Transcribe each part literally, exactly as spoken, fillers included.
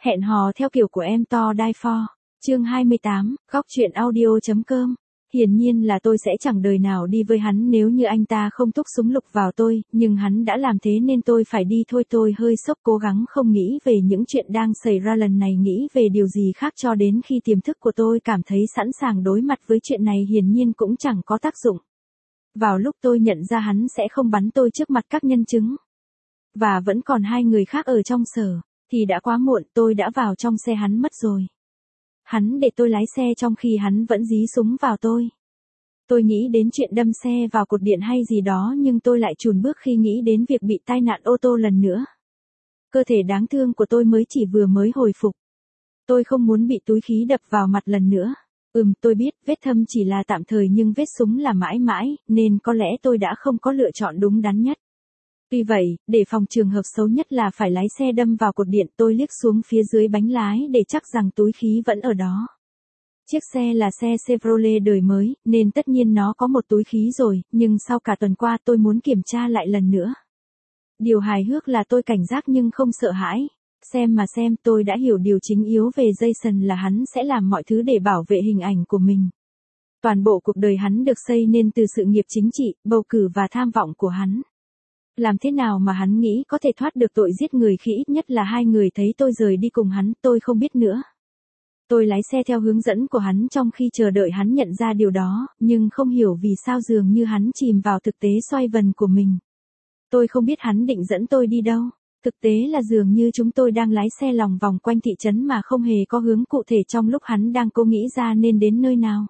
Hẹn hò theo kiểu của em to die for. Chương hai mươi tám, góc truyện audio.com. Hiển nhiên là tôi sẽ chẳng đời nào đi với hắn nếu như anh ta không túc súng lục vào tôi, nhưng hắn đã làm thế nên tôi phải đi thôi. Tôi hơi sốc, cố gắng không nghĩ về những chuyện đang xảy ra lần này, nghĩ về điều gì khác cho đến khi tiềm thức của tôi cảm thấy sẵn sàng đối mặt với chuyện này hiển nhiên cũng chẳng có tác dụng. Vào lúc tôi nhận ra hắn sẽ không bắn tôi trước mặt các nhân chứng, và vẫn còn hai người khác ở trong sở, thì đã quá muộn, tôi đã vào trong xe hắn mất rồi. Hắn để tôi lái xe trong khi hắn vẫn dí súng vào tôi. Tôi nghĩ đến chuyện đâm xe vào cột điện hay gì đó, nhưng tôi lại chùn bước khi nghĩ đến việc bị tai nạn ô tô lần nữa. Cơ thể đáng thương của tôi mới chỉ vừa mới hồi phục. Tôi không muốn bị túi khí đập vào mặt lần nữa. Ừm, tôi biết, vết thâm chỉ là tạm thời nhưng vết súng là mãi mãi, nên có lẽ tôi đã không có lựa chọn đúng đắn nhất. Tuy vậy, để phòng trường hợp xấu nhất là phải lái xe đâm vào cột điện, tôi liếc xuống phía dưới bánh lái để chắc rằng túi khí vẫn ở đó. Chiếc xe là xe Chevrolet đời mới, nên tất nhiên nó có một túi khí rồi, nhưng sau cả tuần qua tôi muốn kiểm tra lại lần nữa. Điều hài hước là tôi cảnh giác nhưng không sợ hãi. Xem mà xem, tôi đã hiểu điều chính yếu về Jason là hắn sẽ làm mọi thứ để bảo vệ hình ảnh của mình. Toàn bộ cuộc đời hắn được xây nên từ sự nghiệp chính trị, bầu cử và tham vọng của hắn. Làm thế nào mà hắn nghĩ có thể thoát được tội giết người khi ít nhất là hai người thấy tôi rời đi cùng hắn, tôi không biết nữa. Tôi lái xe theo hướng dẫn của hắn trong khi chờ đợi hắn nhận ra điều đó, nhưng không hiểu vì sao dường như hắn chìm vào thực tế xoay vần của mình. Tôi không biết hắn định dẫn tôi đi đâu. Thực tế là dường như chúng tôi đang lái xe lòng vòng quanh thị trấn mà không hề có hướng cụ thể trong lúc hắn đang cố nghĩ ra nên đến nơi nào.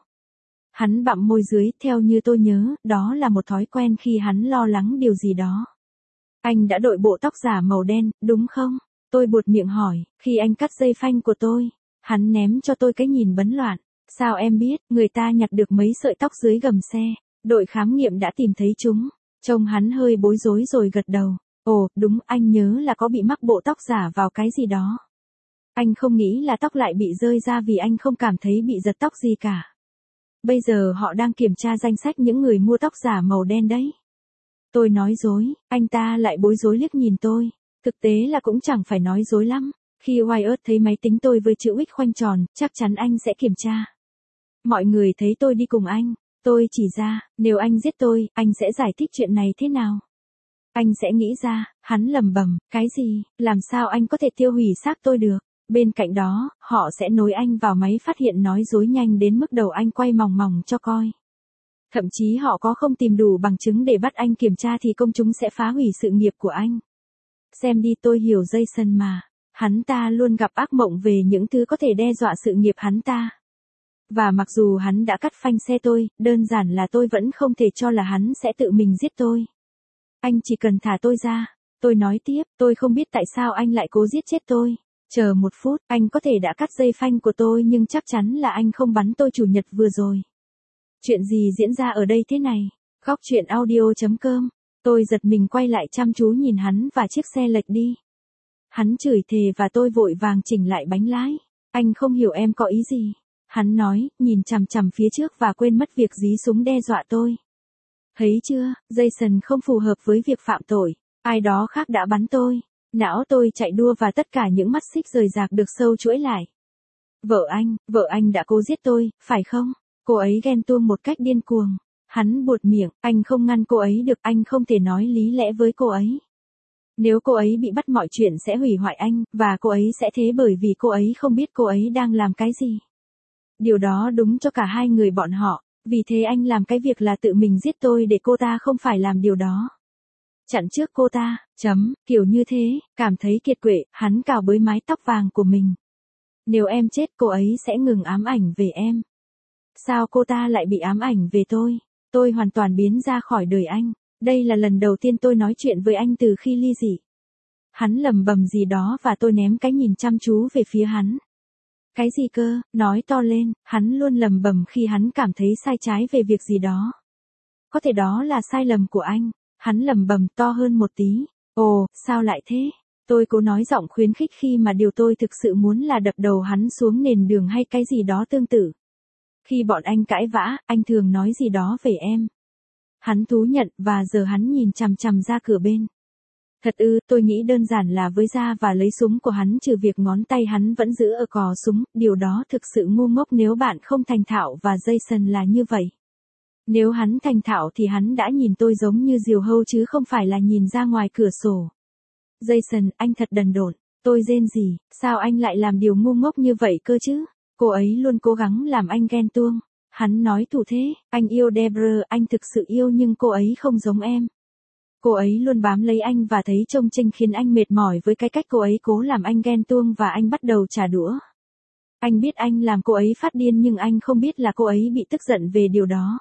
Hắn bặm môi dưới, theo như tôi nhớ, đó là một thói quen khi hắn lo lắng điều gì đó. Anh đã đội bộ tóc giả màu đen, đúng không? Tôi buột miệng hỏi, khi anh cắt dây phanh của tôi. Hắn ném cho tôi cái nhìn bấn loạn. Sao em biết, người ta nhặt được mấy sợi tóc dưới gầm xe. Đội khám nghiệm đã tìm thấy chúng. Trông hắn hơi bối rối rồi gật đầu. Ồ, đúng, anh nhớ là có bị mắc bộ tóc giả vào cái gì đó. Anh không nghĩ là tóc lại bị rơi ra vì anh không cảm thấy bị giật tóc gì cả. Bây giờ họ đang kiểm tra danh sách những người mua tóc giả màu đen đấy. Tôi nói dối, anh ta lại bối rối liếc nhìn tôi. Thực tế là cũng chẳng phải nói dối lắm. Khi Wyatt thấy máy tính tôi với chữ X khoanh tròn, chắc chắn anh sẽ kiểm tra. Mọi người thấy tôi đi cùng anh. Tôi chỉ ra, nếu anh giết tôi, anh sẽ giải thích chuyện này thế nào? Anh sẽ nghĩ ra, hắn lầm bầm, cái gì, làm sao anh có thể tiêu hủy xác tôi được? Bên cạnh đó, họ sẽ nối anh vào máy phát hiện nói dối nhanh đến mức đầu anh quay mòng mòng cho coi. Thậm chí họ có không tìm đủ bằng chứng để bắt anh kiểm tra thì công chúng sẽ phá hủy sự nghiệp của anh. Xem đi, tôi hiểu Jason mà. Hắn ta luôn gặp ác mộng về những thứ có thể đe dọa sự nghiệp hắn ta. Và mặc dù hắn đã cắt phanh xe tôi, đơn giản là tôi vẫn không thể cho là hắn sẽ tự mình giết tôi. Anh chỉ cần thả tôi ra. Tôi nói tiếp, tôi không biết tại sao anh lại cố giết chết tôi. Chờ một phút, anh có thể đã cắt dây phanh của tôi nhưng chắc chắn là anh không bắn tôi chủ nhật vừa rồi. Chuyện gì diễn ra ở đây thế này? Góc truyện audio.com. Tôi giật mình quay lại chăm chú nhìn hắn và chiếc xe lệch đi. Hắn chửi thề và tôi vội vàng chỉnh lại bánh lái. Anh không hiểu em có ý gì. Hắn nói, nhìn chằm chằm phía trước và quên mất việc dí súng đe dọa tôi. Thấy chưa, Jason không phù hợp với việc phạm tội. Ai đó khác đã bắn tôi. Não tôi chạy đua và tất cả những mắt xích rời rạc được sâu chuỗi lại. Vợ anh, vợ anh đã cố giết tôi, phải không? Cô ấy ghen tuông một cách điên cuồng. Hắn buột miệng, anh không ngăn cô ấy được, anh không thể nói lý lẽ với cô ấy. Nếu cô ấy bị bắt mọi chuyện sẽ hủy hoại anh, và cô ấy sẽ thế bởi vì cô ấy không biết cô ấy đang làm cái gì. Điều đó đúng cho cả hai người bọn họ, vì thế anh làm cái việc là tự mình giết tôi để cô ta không phải làm điều đó. Chặn trước cô ta, chấm, kiểu như thế, cảm thấy kiệt quệ, hắn cào bới mái tóc vàng của mình. Nếu em chết cô ấy sẽ ngừng ám ảnh về em. Sao cô ta lại bị ám ảnh về tôi? Tôi hoàn toàn biến ra khỏi đời anh. Đây là lần đầu tiên tôi nói chuyện với anh từ khi ly dị. Hắn lầm bầm gì đó và tôi ném cái nhìn chăm chú về phía hắn. Cái gì cơ, nói to lên, hắn luôn lầm bầm khi hắn cảm thấy sai trái về việc gì đó. Có thể đó là sai lầm của anh. Hắn lầm bầm to hơn một tí. Ồ, sao lại thế? Tôi cố nói giọng khuyến khích khi mà điều tôi thực sự muốn là đập đầu hắn xuống nền đường hay cái gì đó tương tự. Khi bọn anh cãi vã, anh thường nói gì đó về em. Hắn thú nhận và giờ hắn nhìn chằm chằm ra cửa bên. Thật ư, tôi nghĩ đơn giản là với ra và lấy súng của hắn trừ việc ngón tay hắn vẫn giữ ở cò súng, điều đó thực sự ngu ngốc nếu bạn không thành thạo và Jason là như vậy. Nếu hắn thành thạo thì hắn đã nhìn tôi giống như diều hâu chứ không phải là nhìn ra ngoài cửa sổ. Jason, anh thật đần độn. Tôi rên rỉ, sao anh lại làm điều ngu ngốc như vậy cơ chứ? Cô ấy luôn cố gắng làm anh ghen tuông. Hắn nói thủ thế, anh yêu Deborah, anh thực sự yêu nhưng cô ấy không giống em. Cô ấy luôn bám lấy anh và thấy trông chênh khiến anh mệt mỏi với cái cách cô ấy cố làm anh ghen tuông và anh bắt đầu trả đũa. Anh biết anh làm cô ấy phát điên nhưng anh không biết là cô ấy bị tức giận về điều đó.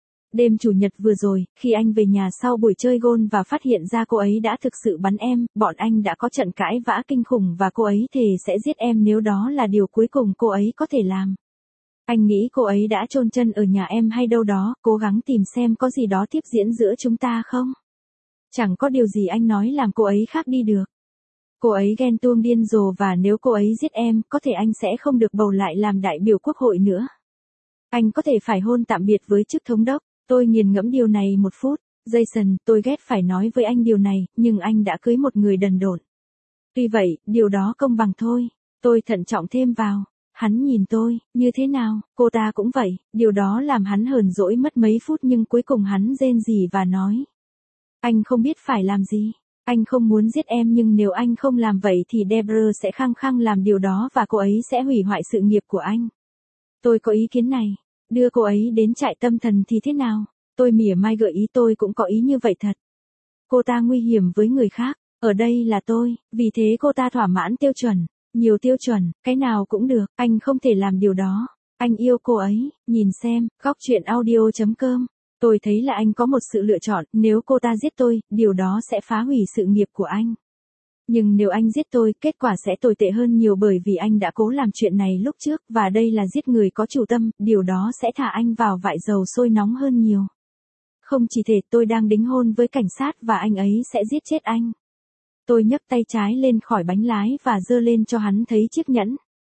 Đêm Chủ nhật vừa rồi, khi anh về nhà sau buổi chơi golf và phát hiện ra cô ấy đã thực sự bắn em, bọn anh đã có trận cãi vã kinh khủng và cô ấy thề sẽ giết em nếu đó là điều cuối cùng cô ấy có thể làm. Anh nghĩ cô ấy đã chôn chân ở nhà em hay đâu đó, cố gắng tìm xem có gì đó tiếp diễn giữa chúng ta không. Chẳng có điều gì anh nói làm cô ấy khác đi được. Cô ấy ghen tuông điên rồ và nếu cô ấy giết em, có thể anh sẽ không được bầu lại làm đại biểu quốc hội nữa. Anh có thể phải hôn tạm biệt với chức thống đốc. Tôi nghiền ngẫm điều này một phút. Jason, tôi ghét phải nói với anh điều này, nhưng anh đã cưới một người đần độn. Tuy vậy, điều đó công bằng thôi. Tôi thận trọng thêm vào. Hắn nhìn tôi, như thế nào, cô ta cũng vậy, điều đó làm hắn hờn dỗi mất mấy phút nhưng cuối cùng hắn rên rỉ và nói. Anh không biết phải làm gì. Anh không muốn giết em nhưng nếu anh không làm vậy thì Deborah sẽ khăng khăng làm điều đó và cô ấy sẽ hủy hoại sự nghiệp của anh. Tôi có ý kiến này. Đưa cô ấy đến trại tâm thần thì thế nào? Tôi mỉa mai gợi ý tôi cũng có ý như vậy thật. Cô ta nguy hiểm với người khác. Ở đây là tôi, vì thế cô ta thỏa mãn tiêu chuẩn. Nhiều tiêu chuẩn, cái nào cũng được, anh không thể làm điều đó. Anh yêu cô ấy, nhìn xem, góc truyện audio chấm com. Tôi thấy là anh có một sự lựa chọn, nếu cô ta giết tôi, điều đó sẽ phá hủy sự nghiệp của anh. Nhưng nếu anh giết tôi, kết quả sẽ tồi tệ hơn nhiều bởi vì anh đã cố làm chuyện này lúc trước, và đây là giết người có chủ tâm, điều đó sẽ thả anh vào vại dầu sôi nóng hơn nhiều. Không chỉ thế, tôi đang đính hôn với cảnh sát và anh ấy sẽ giết chết anh. Tôi nhấc tay trái lên khỏi bánh lái và giơ lên cho hắn thấy chiếc nhẫn.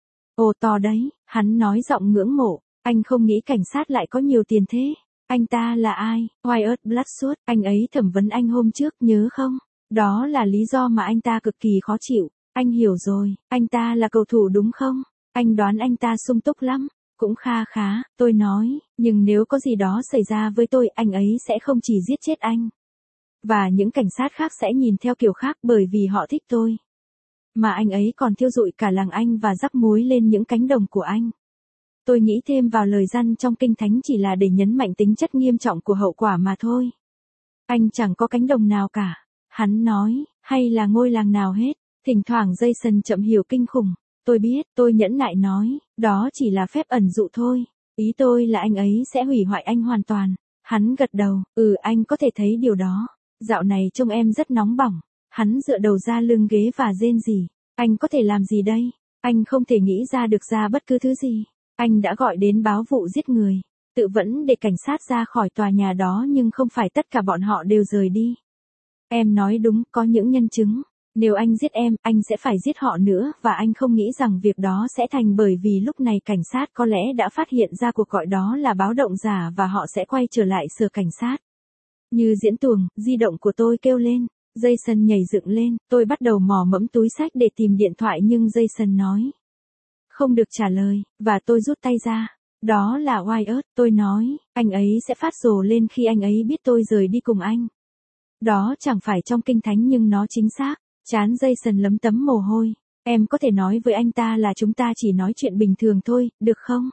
Ồ to đấy, hắn nói giọng ngưỡng mộ, anh không nghĩ cảnh sát lại có nhiều tiền thế. Anh ta là ai? Wyatt Bloodshot, anh ấy thẩm vấn anh hôm trước, nhớ không? Đó là lý do mà anh ta cực kỳ khó chịu. Anh hiểu rồi, anh ta là cầu thủ đúng không? Anh đoán anh ta sung túc lắm. Cũng kha khá, tôi nói, nhưng nếu có gì đó xảy ra với tôi, anh ấy sẽ không chỉ giết chết anh. Và những cảnh sát khác sẽ nhìn theo kiểu khác bởi vì họ thích tôi. Mà anh ấy còn thiêu rụi cả làng Anh và rắc muối lên những cánh đồng của anh. Tôi nghĩ thêm vào lời răn trong Kinh Thánh chỉ là để nhấn mạnh tính chất nghiêm trọng của hậu quả mà thôi. Anh chẳng có cánh đồng nào cả. Hắn nói, hay là ngôi làng nào hết. Thỉnh thoảng Jason chậm hiểu kinh khủng. Tôi biết, tôi nhẫn nại nói, đó chỉ là phép ẩn dụ thôi. Ý tôi là anh ấy sẽ hủy hoại anh hoàn toàn. Hắn gật đầu, ừ anh có thể thấy điều đó. Dạo này trông em rất nóng bỏng. Hắn dựa đầu ra lưng ghế và rên rỉ. Anh có thể làm gì đây? Anh không thể nghĩ ra được ra bất cứ thứ gì. Anh đã gọi đến báo vụ giết người. Tự vẫn để cảnh sát ra khỏi tòa nhà đó nhưng không phải tất cả bọn họ đều rời đi. Em nói đúng, có những nhân chứng. Nếu anh giết em, anh sẽ phải giết họ nữa và anh không nghĩ rằng việc đó sẽ thành bởi vì lúc này cảnh sát có lẽ đã phát hiện ra cuộc gọi đó là báo động giả và họ sẽ quay trở lại sở cảnh sát. Như diễn tuồng, di động của tôi kêu lên. Jason nhảy dựng lên, tôi bắt đầu mò mẫm túi xách để tìm điện thoại nhưng Jason nói. Không được trả lời, và tôi rút tay ra. Đó là Wyatt, tôi nói, anh ấy sẽ phát rồ lên khi anh ấy biết tôi rời đi cùng anh. Đó chẳng phải trong Kinh Thánh nhưng nó chính xác. Chán Jason lấm tấm mồ hôi. Em có thể nói với anh ta là chúng ta chỉ nói chuyện bình thường thôi, được không?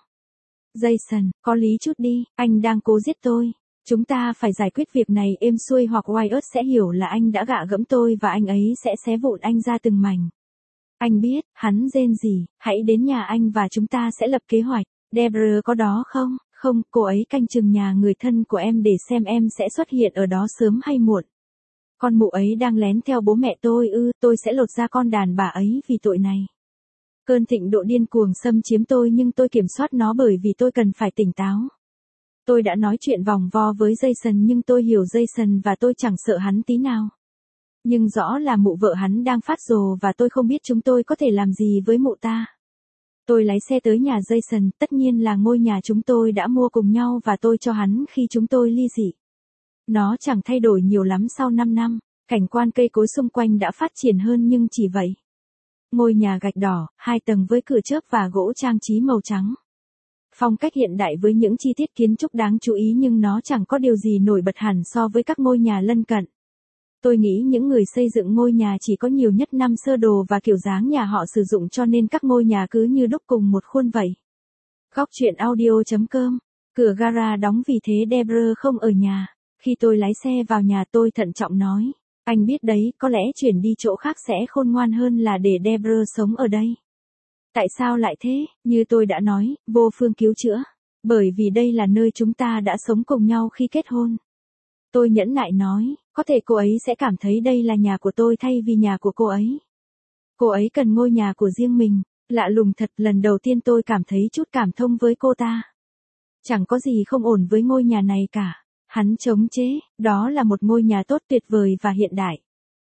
Jason, có lý chút đi, anh đang cố giết tôi. Chúng ta phải giải quyết việc này êm xuôi hoặc Wyatt sẽ hiểu là anh đã gạ gẫm tôi và anh ấy sẽ xé vụn anh ra từng mảnh. Anh biết, hắn rên rỉ, hãy đến nhà anh và chúng ta sẽ lập kế hoạch. Deborah có đó không? Không, cô ấy canh chừng nhà người thân của em để xem em sẽ xuất hiện ở đó sớm hay muộn. Con mụ ấy đang lén theo bố mẹ tôi ư, tôi sẽ lột ra con đàn bà ấy vì tội này. Cơn thịnh độ điên cuồng xâm chiếm tôi nhưng tôi kiểm soát nó bởi vì tôi cần phải tỉnh táo. Tôi đã nói chuyện vòng vo với Jason nhưng tôi hiểu Jason và tôi chẳng sợ hắn tí nào. Nhưng rõ là mụ vợ hắn đang phát rồ và tôi không biết chúng tôi có thể làm gì với mụ ta. Tôi lái xe tới nhà Jason, tất nhiên là ngôi nhà chúng tôi đã mua cùng nhau và tôi cho hắn khi chúng tôi ly dị. Nó chẳng thay đổi nhiều lắm sau năm năm. Cảnh quan cây cối xung quanh đã phát triển hơn nhưng chỉ vậy. Ngôi nhà gạch đỏ, hai tầng với cửa chớp và gỗ trang trí màu trắng. Phong cách hiện đại với những chi tiết kiến trúc đáng chú ý nhưng nó chẳng có điều gì nổi bật hẳn so với các ngôi nhà lân cận. Tôi nghĩ những người xây dựng ngôi nhà chỉ có nhiều nhất năm sơ đồ và kiểu dáng nhà họ sử dụng cho nên các ngôi nhà cứ như đúc cùng một khuôn vậy. Góc truyện audio.com. Cửa gara đóng vì thế Debra không ở nhà. Khi tôi lái xe vào nhà tôi thận trọng nói. Anh biết đấy, có lẽ chuyển đi chỗ khác sẽ khôn ngoan hơn là để Debra sống ở đây. Tại sao lại thế? Như tôi đã nói, vô phương cứu chữa. Bởi vì đây là nơi chúng ta đã sống cùng nhau khi kết hôn. Tôi nhẫn nại nói, có thể cô ấy sẽ cảm thấy đây là nhà của tôi thay vì nhà của cô ấy. Cô ấy cần ngôi nhà của riêng mình. Lạ lùng thật, lần đầu tiên tôi cảm thấy chút cảm thông với cô ta. Chẳng có gì không ổn với ngôi nhà này cả. Hắn chống chế, đó là một ngôi nhà tốt tuyệt vời và hiện đại.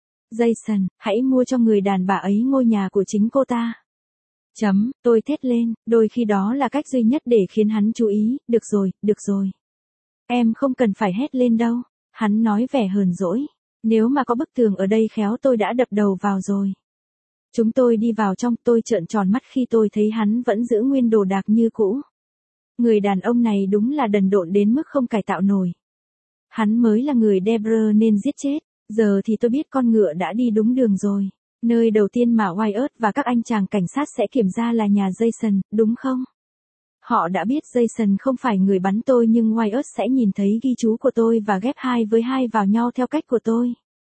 Jason, hãy mua cho người đàn bà ấy ngôi nhà của chính cô ta. Chấm, tôi thét lên, đôi khi đó là cách duy nhất để khiến hắn chú ý, được rồi, được rồi. Em không cần phải hét lên đâu, hắn nói vẻ hờn dỗi. Nếu mà có bức tường ở đây khéo tôi đã đập đầu vào rồi. Chúng tôi đi vào trong, tôi trợn tròn mắt khi tôi thấy hắn vẫn giữ nguyên đồ đạc như cũ. Người đàn ông này đúng là đần độn đến mức không cải tạo nổi. Hắn mới là người Debra nên giết chết, giờ thì tôi biết con ngựa đã đi đúng đường rồi. Nơi đầu tiên mà Wyatt và các anh chàng cảnh sát sẽ kiểm tra là nhà Jason, đúng không? Họ đã biết Jason không phải người bắn tôi nhưng Wyatt sẽ nhìn thấy ghi chú của tôi và ghép hai với hai vào nhau theo cách của tôi.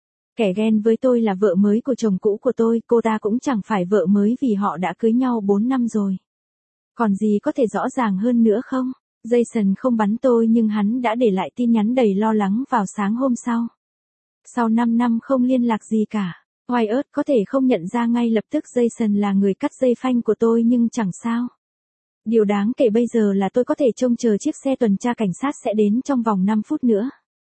Kẻ ghen với tôi là vợ mới của chồng cũ của tôi, cô ta cũng chẳng phải vợ mới vì họ đã cưới nhau bốn năm rồi. Còn gì có thể rõ ràng hơn nữa không? Jason không bắn tôi nhưng hắn đã để lại tin nhắn đầy lo lắng vào sáng hôm sau. Sau năm năm không liên lạc gì cả, Wyatt có thể không nhận ra ngay lập tức Jason là người cắt dây phanh của tôi nhưng chẳng sao. Điều đáng kể bây giờ là tôi có thể trông chờ chiếc xe tuần tra cảnh sát sẽ đến trong vòng năm phút nữa.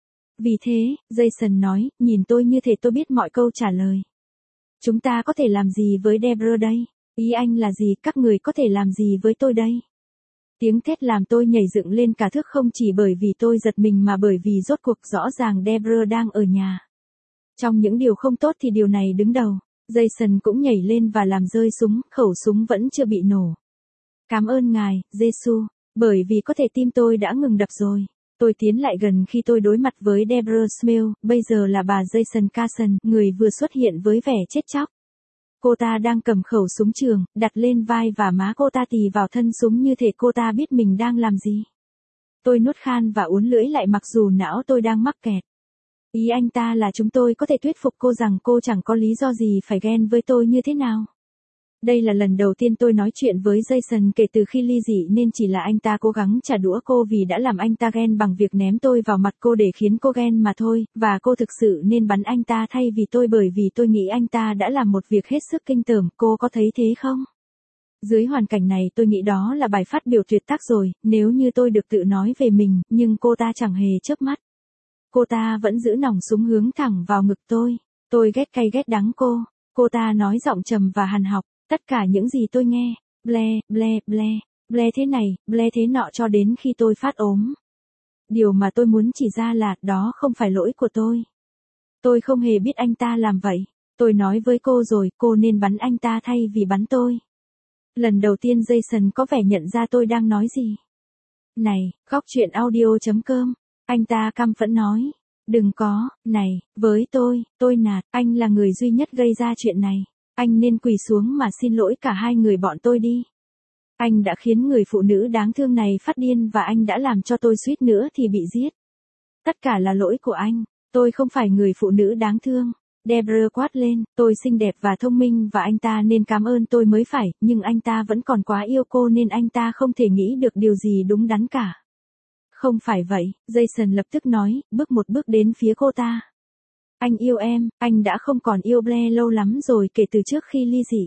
Vì thế, Jason nói, nhìn tôi như thể tôi biết mọi câu trả lời. Chúng ta có thể làm gì với Debra đây? Ý anh là gì, các người có thể làm gì với tôi đây? Tiếng thét làm tôi nhảy dựng lên cả thước không chỉ bởi vì tôi giật mình mà bởi vì rốt cuộc rõ ràng Debra đang ở nhà. Trong những điều không tốt thì điều này đứng đầu. Jason cũng nhảy lên và làm rơi súng, khẩu súng vẫn chưa bị nổ. Cảm ơn ngài, Giê-xu, bởi vì có thể tim tôi đã ngừng đập rồi. Tôi tiến lại gần khi tôi đối mặt với Debra Smith, bây giờ là bà Jason Carson, người vừa xuất hiện với vẻ chết chóc. Cô ta đang cầm khẩu súng trường, đặt lên vai và má cô ta tì vào thân súng như thể cô ta biết mình đang làm gì. Tôi nuốt khan và uốn lưỡi lại mặc dù não tôi đang mắc kẹt. Ý anh ta là chúng tôi có thể thuyết phục cô rằng cô chẳng có lý do gì phải ghen với tôi như thế nào. Đây là lần đầu tiên tôi nói chuyện với Jason kể từ khi ly dị nên chỉ là anh ta cố gắng trả đũa cô vì đã làm anh ta ghen bằng việc ném tôi vào mặt cô để khiến cô ghen mà thôi, và cô thực sự nên bắn anh ta thay vì tôi bởi vì tôi nghĩ anh ta đã làm một việc hết sức kinh tởm, cô có thấy thế không? Dưới hoàn cảnh này tôi nghĩ đó là bài phát biểu tuyệt tác rồi, nếu như tôi được tự nói về mình, nhưng cô ta chẳng hề chớp mắt. Cô ta vẫn giữ nòng súng hướng thẳng vào ngực tôi. Tôi ghét cay ghét đắng cô. Cô ta nói giọng trầm và hằn học. Tất cả những gì tôi nghe, ble, ble, ble, ble thế này, ble thế nọ cho đến khi tôi phát ốm. Điều mà tôi muốn chỉ ra là đó không phải lỗi của tôi. Tôi không hề biết anh ta làm vậy. Tôi nói với cô rồi, cô nên bắn anh ta thay vì bắn tôi. Lần đầu tiên Jason có vẻ nhận ra tôi đang nói gì. Này, góc truyện audio.com. Anh ta căm phẫn nói. Đừng có, này, với tôi, tôi nạt, anh là người duy nhất gây ra chuyện này. Anh nên quỳ xuống mà xin lỗi cả hai người bọn tôi đi. Anh đã khiến người phụ nữ đáng thương này phát điên và anh đã làm cho tôi suýt nữa thì bị giết. Tất cả là lỗi của anh, tôi không phải người phụ nữ đáng thương. Debra quát lên, tôi xinh đẹp và thông minh và anh ta nên cảm ơn tôi mới phải, nhưng anh ta vẫn còn quá yêu cô nên anh ta không thể nghĩ được điều gì đúng đắn cả. Không phải vậy, Jason lập tức nói, bước một bước đến phía cô ta. Anh yêu em, anh đã không còn yêu Blair lâu lắm rồi kể từ trước khi ly dị.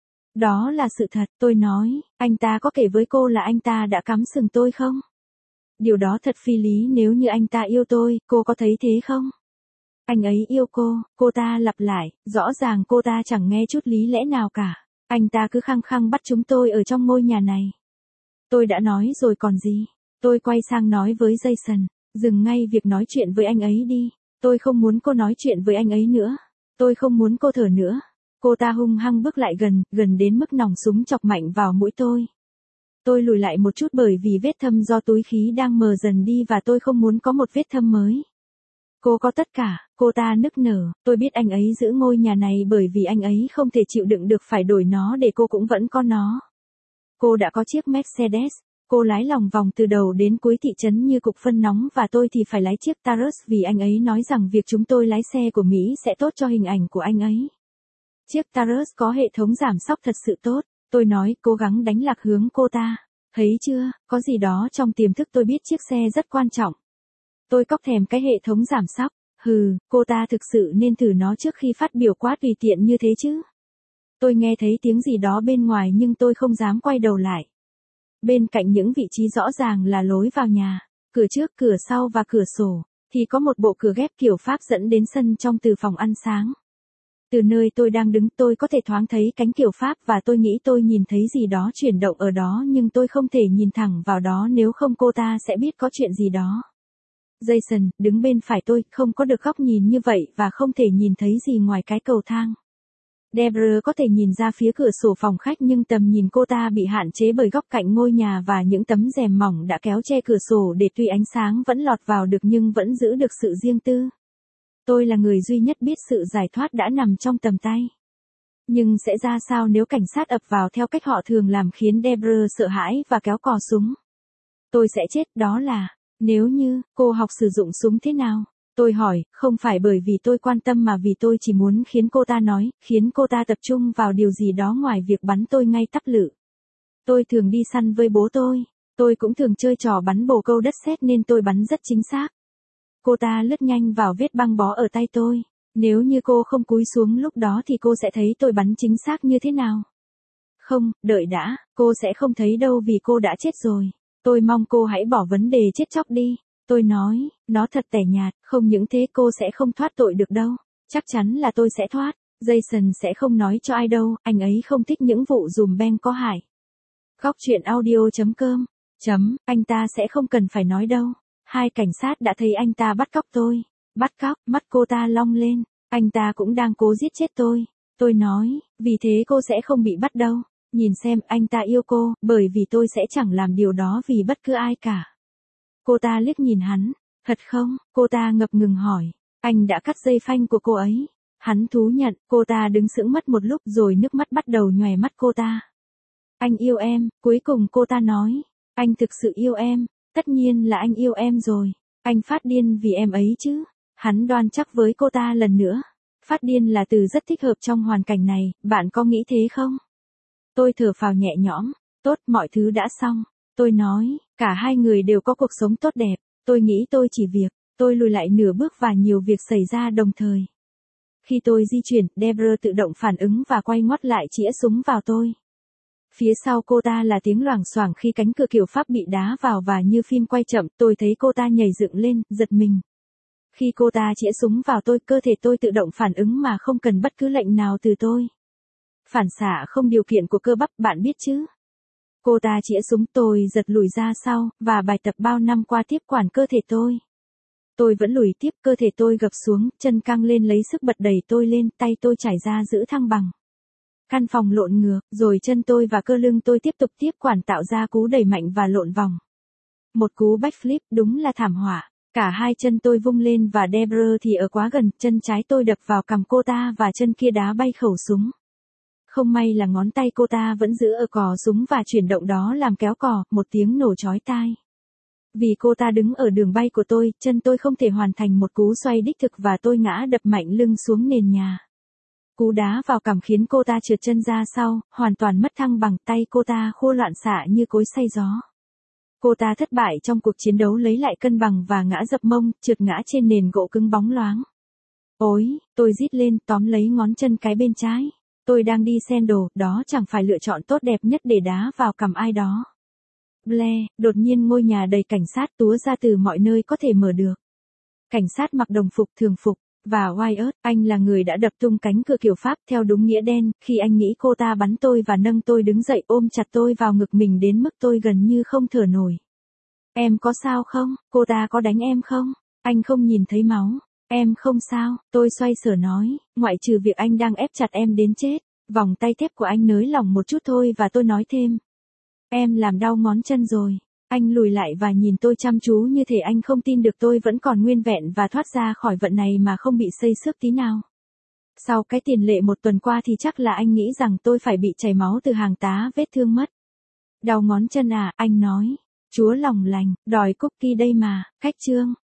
Đó là sự thật, tôi nói, anh ta có kể với cô là anh ta đã cắm sừng tôi không? Điều đó thật phi lý nếu như anh ta yêu tôi, cô có thấy thế không? Anh ấy yêu cô, cô ta lặp lại, rõ ràng cô ta chẳng nghe chút lý lẽ nào cả. Anh ta cứ khăng khăng bắt chúng tôi ở trong ngôi nhà này. Tôi đã nói rồi còn gì? Tôi quay sang nói với Jason, dừng ngay việc nói chuyện với anh ấy đi. Tôi không muốn cô nói chuyện với anh ấy nữa. Tôi không muốn cô thở nữa. Cô ta hung hăng bước lại gần, gần đến mức nòng súng chọc mạnh vào mũi tôi. Tôi lùi lại một chút bởi vì vết thâm do túi khí đang mờ dần đi và tôi không muốn có một vết thâm mới. Cô có tất cả, cô ta nức nở, tôi biết anh ấy giữ ngôi nhà này bởi vì anh ấy không thể chịu đựng được phải đổi nó để cô cũng vẫn có nó. Cô đã có chiếc Mercedes, cô lái lòng vòng từ đầu đến cuối thị trấn như cục phân nóng và tôi thì phải lái chiếc Taurus vì anh ấy nói rằng việc chúng tôi lái xe của Mỹ sẽ tốt cho hình ảnh của anh ấy. Chiếc Taurus có hệ thống giảm xóc thật sự tốt, tôi nói cố gắng đánh lạc hướng cô ta. Thấy chưa, có gì đó trong tiềm thức tôi biết chiếc xe rất quan trọng. Tôi cóc thèm cái hệ thống giảm xóc, hừ, cô ta thực sự nên thử nó trước khi phát biểu quá tùy tiện như thế chứ. Tôi nghe thấy tiếng gì đó bên ngoài nhưng tôi không dám quay đầu lại. Bên cạnh những vị trí rõ ràng là lối vào nhà, cửa trước, cửa sau và cửa sổ, thì có một bộ cửa ghép kiểu Pháp dẫn đến sân trong từ phòng ăn sáng. Từ nơi tôi đang đứng tôi có thể thoáng thấy cánh kiểu Pháp và tôi nghĩ tôi nhìn thấy gì đó chuyển động ở đó nhưng tôi không thể nhìn thẳng vào đó nếu không cô ta sẽ biết có chuyện gì đó. Jason, đứng bên phải tôi, không có được góc nhìn như vậy và không thể nhìn thấy gì ngoài cái cầu thang. Deborah có thể nhìn ra phía cửa sổ phòng khách nhưng tầm nhìn cô ta bị hạn chế bởi góc cạnh ngôi nhà và những tấm rèm mỏng đã kéo che cửa sổ để tuy ánh sáng vẫn lọt vào được nhưng vẫn giữ được sự riêng tư. Tôi là người duy nhất biết sự giải thoát đã nằm trong tầm tay. Nhưng sẽ ra sao nếu cảnh sát ập vào theo cách họ thường làm khiến Deborah sợ hãi và kéo cò súng? Tôi sẽ chết, đó là, nếu như, cô học sử dụng súng thế nào? Tôi hỏi, không phải bởi vì tôi quan tâm mà vì tôi chỉ muốn khiến cô ta nói, khiến cô ta tập trung vào điều gì đó ngoài việc bắn tôi ngay tắp lự. Tôi thường đi săn với bố tôi. Tôi cũng thường chơi trò bắn bồ câu đất sét nên tôi bắn rất chính xác. Cô ta lướt nhanh vào vết băng bó ở tay tôi. Nếu như cô không cúi xuống lúc đó thì cô sẽ thấy tôi bắn chính xác như thế nào. Không, đợi đã, cô sẽ không thấy đâu vì cô đã chết rồi. Tôi mong cô hãy bỏ vấn đề chết chóc đi. Tôi nói, nó thật tẻ nhạt, không những thế cô sẽ không thoát tội được đâu. Chắc chắn là tôi sẽ thoát. Jason sẽ không nói cho ai đâu, anh ấy không thích những vụ dùm beng có hại. Góc chuyện audio chấm com Chấm, anh ta sẽ không cần phải nói đâu. Hai cảnh sát đã thấy anh ta bắt cóc tôi. Bắt cóc, mắt cô ta long lên. Anh ta cũng đang cố giết chết tôi. Tôi nói, vì thế cô sẽ không bị bắt đâu. Nhìn xem, anh ta yêu cô, bởi vì tôi sẽ chẳng làm điều đó vì bất cứ ai cả. Cô ta liếc nhìn hắn. Thật không? Cô ta ngập ngừng hỏi. Anh đã cắt dây phanh của cô ấy. Hắn thú nhận, cô ta đứng sững mất một lúc rồi nước mắt bắt đầu nhòe mắt cô ta. Anh yêu em, cuối cùng cô ta nói. Anh thực sự yêu em, tất nhiên là anh yêu em rồi. Anh phát điên vì em ấy chứ. Hắn đoan chắc với cô ta lần nữa. Phát điên là từ rất thích hợp trong hoàn cảnh này, bạn có nghĩ thế không? Tôi thở phào nhẹ nhõm. Tốt, mọi thứ đã xong. Tôi nói, cả hai người đều có cuộc sống tốt đẹp. Tôi nghĩ tôi chỉ việc. Tôi lùi lại nửa bước và nhiều việc xảy ra đồng thời. Khi tôi di chuyển, Deborah tự động phản ứng và quay ngoắt lại chĩa súng vào tôi. Phía sau cô ta là tiếng loảng xoảng khi cánh cửa kiểu Pháp bị đá vào và như phim quay chậm, tôi thấy cô ta nhảy dựng lên, giật mình. Khi cô ta chĩa súng vào tôi, cơ thể tôi tự động phản ứng mà không cần bất cứ lệnh nào từ tôi. Phản xạ không điều kiện của cơ bắp, bạn biết chứ? Cô ta chĩa súng, tôi giật lùi ra sau, và bài tập bao năm qua tiếp quản cơ thể tôi. Tôi vẫn lùi tiếp, cơ thể tôi gập xuống, chân căng lên lấy sức bật đẩy tôi lên, tay tôi trải ra giữ thăng bằng. Căn phòng lộn ngược, rồi chân tôi và cơ lưng tôi tiếp tục tiếp quản tạo ra cú đẩy mạnh và lộn vòng. Một cú backflip, đúng là thảm họa. Cả hai chân tôi vung lên và Deborah thì ở quá gần, chân trái tôi đập vào cằm cô ta và chân kia đá bay khẩu súng. Không may là ngón tay cô ta vẫn giữ ở cò súng và chuyển động đó làm kéo cò, một tiếng nổ chói tai. Vì cô ta đứng ở đường bay của tôi, chân tôi không thể hoàn thành một cú xoay đích thực và tôi ngã đập mạnh lưng xuống nền nhà. Cú đá vào cằm khiến cô ta trượt chân ra sau, hoàn toàn mất thăng bằng, tay cô ta khô loạn xạ như cối xay gió. Cô ta thất bại trong cuộc chiến đấu lấy lại cân bằng và ngã dập mông, trượt ngã trên nền gỗ cứng bóng loáng. Ôi, tôi rít lên, tóm lấy ngón chân cái bên trái. Tôi đang đi sandal, đó chẳng phải lựa chọn tốt đẹp nhất để đá vào cằm ai đó. Ble, đột nhiên ngôi nhà đầy cảnh sát túa ra từ mọi nơi có thể mở được. Cảnh sát mặc đồng phục thường phục, và Wyatt, anh là người đã đập tung cánh cửa kiểu Pháp theo đúng nghĩa đen, khi anh nghĩ cô ta bắn tôi và nâng tôi đứng dậy ôm chặt tôi vào ngực mình đến mức tôi gần như không thở nổi. Em có sao không? Cô ta có đánh em không? Anh không nhìn thấy máu. Em không sao, tôi xoay sở nói, ngoại trừ việc anh đang ép chặt em đến chết. Vòng tay thép của anh nới lỏng một chút thôi và tôi nói thêm. Em làm đau ngón chân rồi. Anh lùi lại và nhìn tôi chăm chú như thể anh không tin được tôi vẫn còn nguyên vẹn và thoát ra khỏi vận này mà không bị xây xước tí nào. Sau cái tiền lệ một tuần qua thì chắc là anh nghĩ rằng tôi phải bị chảy máu từ hàng tá vết thương mất. Đau ngón chân à, anh nói. Chúa lòng lành, đòi cookie đây mà, cách chương.